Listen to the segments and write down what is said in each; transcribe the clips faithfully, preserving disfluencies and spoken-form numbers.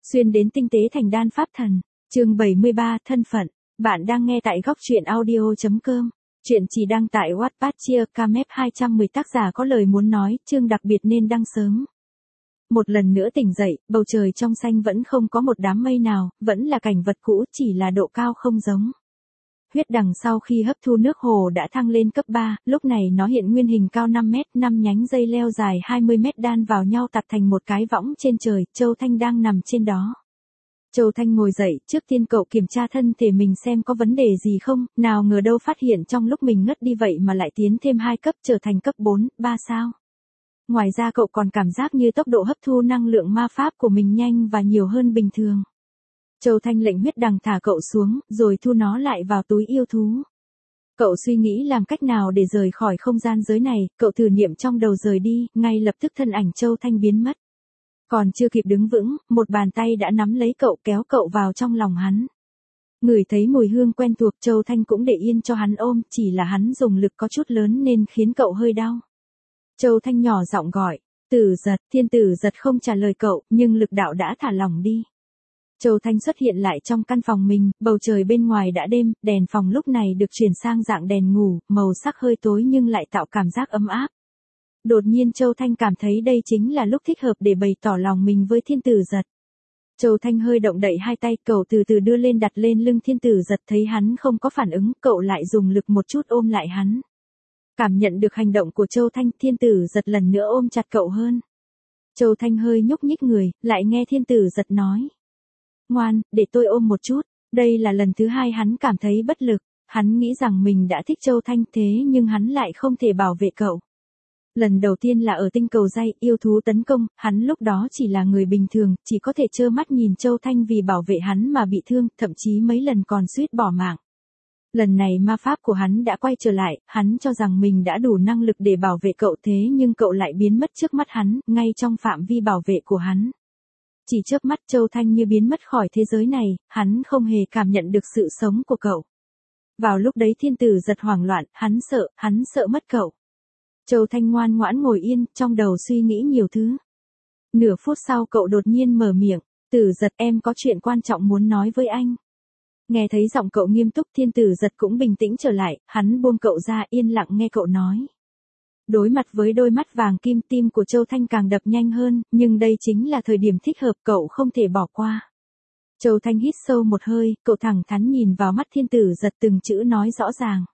Xuyên đến tinh tế thành đan pháp thần. Chương bảy mươi ba, thân phận. Bạn đang nghe tại góc truyện audio chấm com. Chuyện chỉ đăng tại Wattpad chia Camep hai trăm mười tác giả có lời muốn nói, chương đặc biệt nên đăng sớm. Một lần nữa tỉnh dậy, bầu trời trong xanh vẫn không có một đám mây nào, vẫn là cảnh vật cũ, chỉ là độ cao không giống. Huyết đằng sau khi hấp thu nước hồ đã thăng lên cấp ba, lúc này nó hiện nguyên hình cao năm mét, năm nhánh dây leo dài hai mươi mét đan vào nhau tạo thành một cái võng trên trời, Châu Thanh đang nằm trên đó. Châu Thanh ngồi dậy, trước tiên cậu kiểm tra thân thể mình xem có vấn đề gì không, nào ngờ đâu phát hiện trong lúc mình ngất đi vậy mà lại tiến thêm hai cấp trở thành cấp bốn, ba sao. Ngoài ra cậu còn cảm giác như tốc độ hấp thu năng lượng ma pháp của mình nhanh và nhiều hơn bình thường. Châu Thanh lệnh huyết đằng thả cậu xuống, rồi thu nó lại vào túi yêu thú. Cậu suy nghĩ làm cách nào để rời khỏi không gian giới này, cậu thử niệm trong đầu rời đi, ngay lập tức thân ảnh Châu Thanh biến mất. Còn chưa kịp đứng vững, một bàn tay đã nắm lấy cậu kéo cậu vào trong lòng hắn. Ngửi thấy mùi hương quen thuộc, Châu Thanh cũng để yên cho hắn ôm, chỉ là hắn dùng lực có chút lớn nên khiến cậu hơi đau. Châu Thanh nhỏ giọng gọi, Tử Giật, Thiên Tử Giật không trả lời cậu, nhưng lực đạo đã thả lỏng đi. Châu Thanh xuất hiện lại trong căn phòng mình, bầu trời bên ngoài đã đêm, đèn phòng lúc này được chuyển sang dạng đèn ngủ, màu sắc hơi tối nhưng lại tạo cảm giác ấm áp. Đột nhiên Châu Thanh cảm thấy đây chính là lúc thích hợp để bày tỏ lòng mình với Thiên Tử Giật. Châu Thanh hơi động đậy hai tay, cậu từ từ đưa lên đặt lên lưng Thiên Tử Giật, thấy hắn không có phản ứng, cậu lại dùng lực một chút ôm lại hắn. Cảm nhận được hành động của Châu Thanh, Thiên Tử Giật lần nữa ôm chặt cậu hơn. Châu Thanh hơi nhúc nhích người, lại nghe Thiên Tử Giật nói. Ngoan, để tôi ôm một chút. Đây là lần thứ hai hắn cảm thấy bất lực. Hắn nghĩ rằng mình đã thích Châu Thanh thế nhưng hắn lại không thể bảo vệ cậu. Lần đầu tiên là ở tinh cầu Giai, yêu thú tấn công, hắn lúc đó chỉ là người bình thường, chỉ có thể trơ mắt nhìn Châu Thanh vì bảo vệ hắn mà bị thương, thậm chí mấy lần còn suýt bỏ mạng. Lần này ma pháp của hắn đã quay trở lại, hắn cho rằng mình đã đủ năng lực để bảo vệ cậu thế nhưng cậu lại biến mất trước mắt hắn, ngay trong phạm vi bảo vệ của hắn. Chỉ chớp mắt Châu Thanh như biến mất khỏi thế giới này, hắn không hề cảm nhận được sự sống của cậu. Vào lúc đấy Thiên Tử Giật hoảng loạn, hắn sợ, hắn sợ mất cậu. Châu Thanh ngoan ngoãn ngồi yên, trong đầu suy nghĩ nhiều thứ. Nửa phút sau cậu đột nhiên mở miệng, Tử Giật, em có chuyện quan trọng muốn nói với anh. Nghe thấy giọng cậu nghiêm túc, Thiên Tử Giật cũng bình tĩnh trở lại, hắn buông cậu ra yên lặng nghe cậu nói. Đối mặt với đôi mắt vàng kim, tim của Châu Thanh càng đập nhanh hơn, nhưng đây chính là thời điểm thích hợp, cậu không thể bỏ qua. Châu Thanh hít sâu một hơi, cậu thẳng thắn nhìn vào mắt Thiên Tử Giật, từng chữ nói rõ ràng.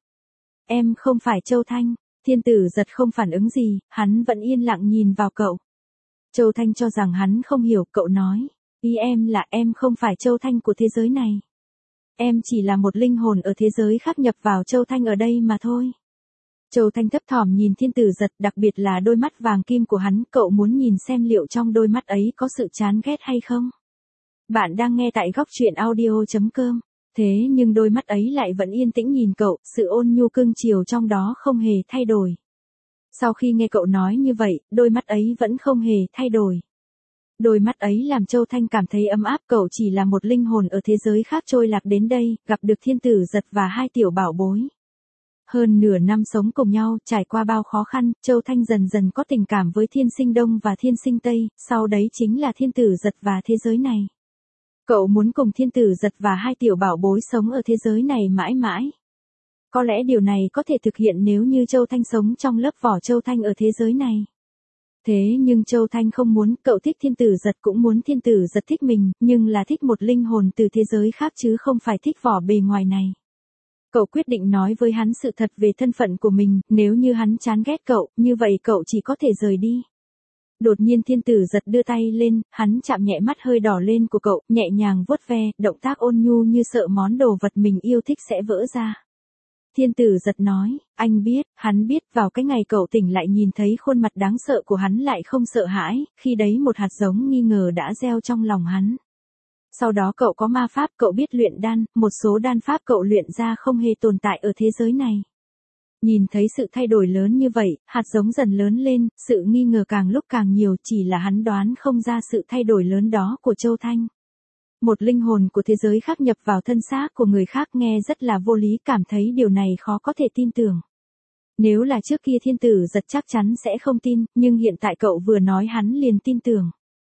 Em không phải Châu Thanh. Thiên Tử Giật không phản ứng gì, hắn vẫn yên lặng nhìn vào cậu. Châu Thanh cho rằng hắn không hiểu, cậu nói. Ý em là em không phải Châu Thanh của thế giới này. Em chỉ là một linh hồn ở thế giới khác nhập vào Châu Thanh ở đây mà thôi. Châu Thanh thấp thỏm nhìn Thiên Tử Giật, đặc biệt là đôi mắt vàng kim của hắn, cậu muốn nhìn xem liệu trong đôi mắt ấy có sự chán ghét hay không. Bạn đang nghe tại góc truyện audio chấm com. Thế nhưng đôi mắt ấy lại vẫn yên tĩnh nhìn cậu, sự ôn nhu cưng chiều trong đó không hề thay đổi. Sau khi nghe cậu nói như vậy, đôi mắt ấy vẫn không hề thay đổi. Đôi mắt ấy làm Châu Thanh cảm thấy ấm áp, cậu chỉ là một linh hồn ở thế giới khác trôi lạc đến đây, gặp được Thiên Tử Giật và hai tiểu bảo bối. Hơn nửa năm sống cùng nhau, trải qua bao khó khăn, Châu Thanh dần dần có tình cảm với Thiên Sinh Đông và Thiên Sinh Tây, sau đấy chính là Thiên Tử Giật và thế giới này. Cậu muốn cùng Thiên Tử Giật và hai tiểu bảo bối sống ở thế giới này mãi mãi. Có lẽ điều này có thể thực hiện nếu như Châu Thanh sống trong lớp vỏ Châu Thanh ở thế giới này. Thế nhưng Châu Thanh không muốn, cậu thích Thiên Tử Giật cũng muốn Thiên Tử Giật thích mình, nhưng là thích một linh hồn từ thế giới khác chứ không phải thích vỏ bề ngoài này. Cậu quyết định nói với hắn sự thật về thân phận của mình, nếu như hắn chán ghét cậu, như vậy cậu chỉ có thể rời đi. Đột nhiên Thiên Tử Giật đưa tay lên, hắn chạm nhẹ mắt hơi đỏ lên của cậu, nhẹ nhàng vuốt ve, động tác ôn nhu như sợ món đồ vật mình yêu thích sẽ vỡ ra. Thiên Tử Giật nói, anh biết, hắn biết, vào cái ngày cậu tỉnh lại nhìn thấy khuôn mặt đáng sợ của hắn lại không sợ hãi, khi đấy một hạt giống nghi ngờ đã gieo trong lòng hắn. Sau đó cậu có ma pháp, cậu biết luyện đan, một số đan pháp cậu luyện ra không hề tồn tại ở thế giới này. Nhìn thấy sự thay đổi lớn như vậy, hạt giống dần lớn lên, sự nghi ngờ càng lúc càng nhiều, chỉ là hắn đoán không ra sự thay đổi lớn đó của Châu Thanh. Một linh hồn của thế giới khác nhập vào thân xác của người khác nghe rất là vô lý, cảm thấy điều này khó có thể tin tưởng. Nếu là trước kia Thiên Tử Giật chắc chắn sẽ không tin, nhưng hiện tại cậu vừa nói hắn liền tin tưởng.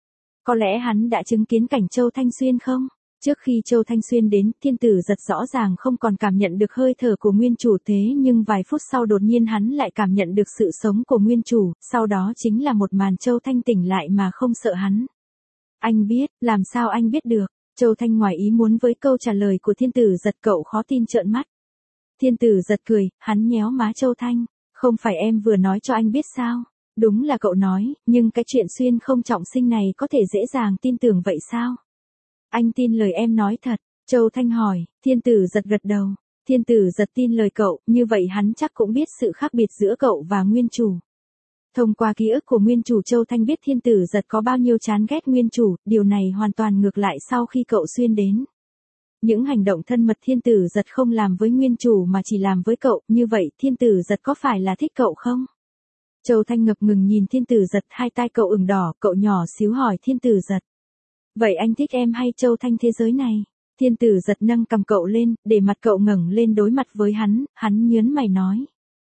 Có lẽ hắn đã chứng kiến cảnh Châu Thanh Xuyên không? Trước khi Châu Thanh Xuyên đến, thiên tử giật rõ ràng không còn cảm nhận được hơi thở của nguyên chủ thế nhưng vài phút sau đột nhiên hắn lại cảm nhận được sự sống của nguyên chủ, sau đó chính là một màn Châu Thanh tỉnh lại mà không sợ hắn. Anh biết, làm sao anh biết được? Châu Thanh ngoài ý muốn với câu trả lời của thiên tử giật, cậu khó tin trợn mắt. Thiên tử giật cười, hắn nhéo má Châu Thanh, không phải em vừa nói cho anh biết sao? Đúng là cậu nói, nhưng cái chuyện xuyên không trọng sinh này có thể dễ dàng tin tưởng vậy sao? Anh tin lời em nói thật, Châu Thanh hỏi, thiên tử giật gật đầu. Thiên tử giật tin lời cậu, như vậy hắn chắc cũng biết sự khác biệt giữa cậu và nguyên chủ. Thông qua ký ức của nguyên chủ, Châu Thanh biết thiên tử giật có bao nhiêu chán ghét nguyên chủ, điều này hoàn toàn ngược lại sau khi cậu xuyên đến. Những hành động thân mật thiên tử giật không làm với nguyên chủ mà chỉ làm với cậu, như vậy thiên tử giật có phải là thích cậu không? Châu Thanh ngập ngừng nhìn thiên tử giật, hai tai cậu ửng đỏ, cậu nhỏ xíu hỏi thiên tử giật. Vậy anh thích em hay Châu Thanh thế giới này? Thiên tử giật nâng cầm cậu lên, để mặt cậu ngẩng lên đối mặt với hắn, hắn nhớn mày nói.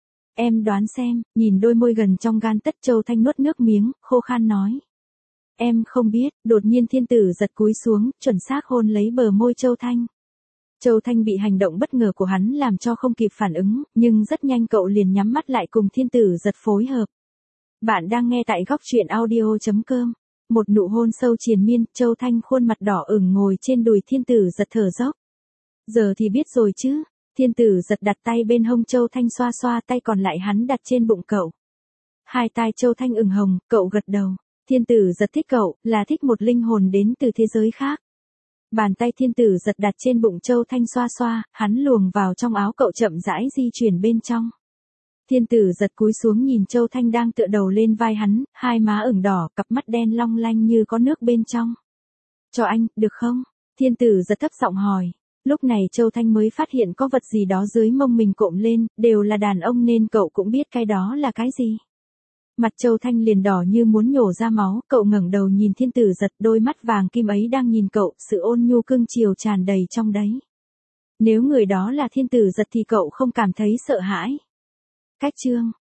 Em đoán xem, nhìn đôi môi gần trong gan tất. Châu Thanh nuốt nước miếng, khô khan nói. Em không biết, đột nhiên thiên tử giật cúi xuống, chuẩn xác hôn lấy bờ môi Châu Thanh. Châu Thanh bị hành động bất ngờ của hắn làm cho không kịp phản ứng, nhưng rất nhanh cậu liền nhắm mắt lại cùng thiên tử giật phối hợp. Bạn đang nghe tại góc truyện audio chấm com. Một nụ hôn sâu triền miên, Châu Thanh khuôn mặt đỏ ửng ngồi trên đùi thiên tử giật thở dốc. Giờ thì biết rồi chứ. Thiên tử giật đặt tay bên hông Châu Thanh xoa xoa, tay còn lại hắn đặt trên bụng cậu. Hai tai Châu Thanh ửng hồng, cậu gật đầu. Thiên tử giật thích cậu, là thích một linh hồn đến từ thế giới khác. Bàn tay thiên tử giật đặt trên bụng Châu Thanh xoa xoa, hắn luồng vào trong áo cậu chậm rãi di chuyển bên trong. Thiên tử giật cúi xuống nhìn Châu Thanh đang tựa đầu lên vai hắn, hai má ửng đỏ, cặp mắt đen long lanh như có nước bên trong. Cho anh, được không? Thiên tử giật thấp giọng hỏi. Lúc này Châu Thanh mới phát hiện có vật gì đó dưới mông mình cộm lên, đều là đàn ông nên cậu cũng biết cái đó là cái gì. Mặt Châu Thanh liền đỏ như muốn nhổ ra máu, cậu ngẩng đầu nhìn thiên tử giật, đôi mắt vàng kim ấy đang nhìn cậu, sự ôn nhu cưng chiều tràn đầy trong đấy. Nếu người đó là thiên tử giật thì cậu không cảm thấy sợ hãi. Cách chương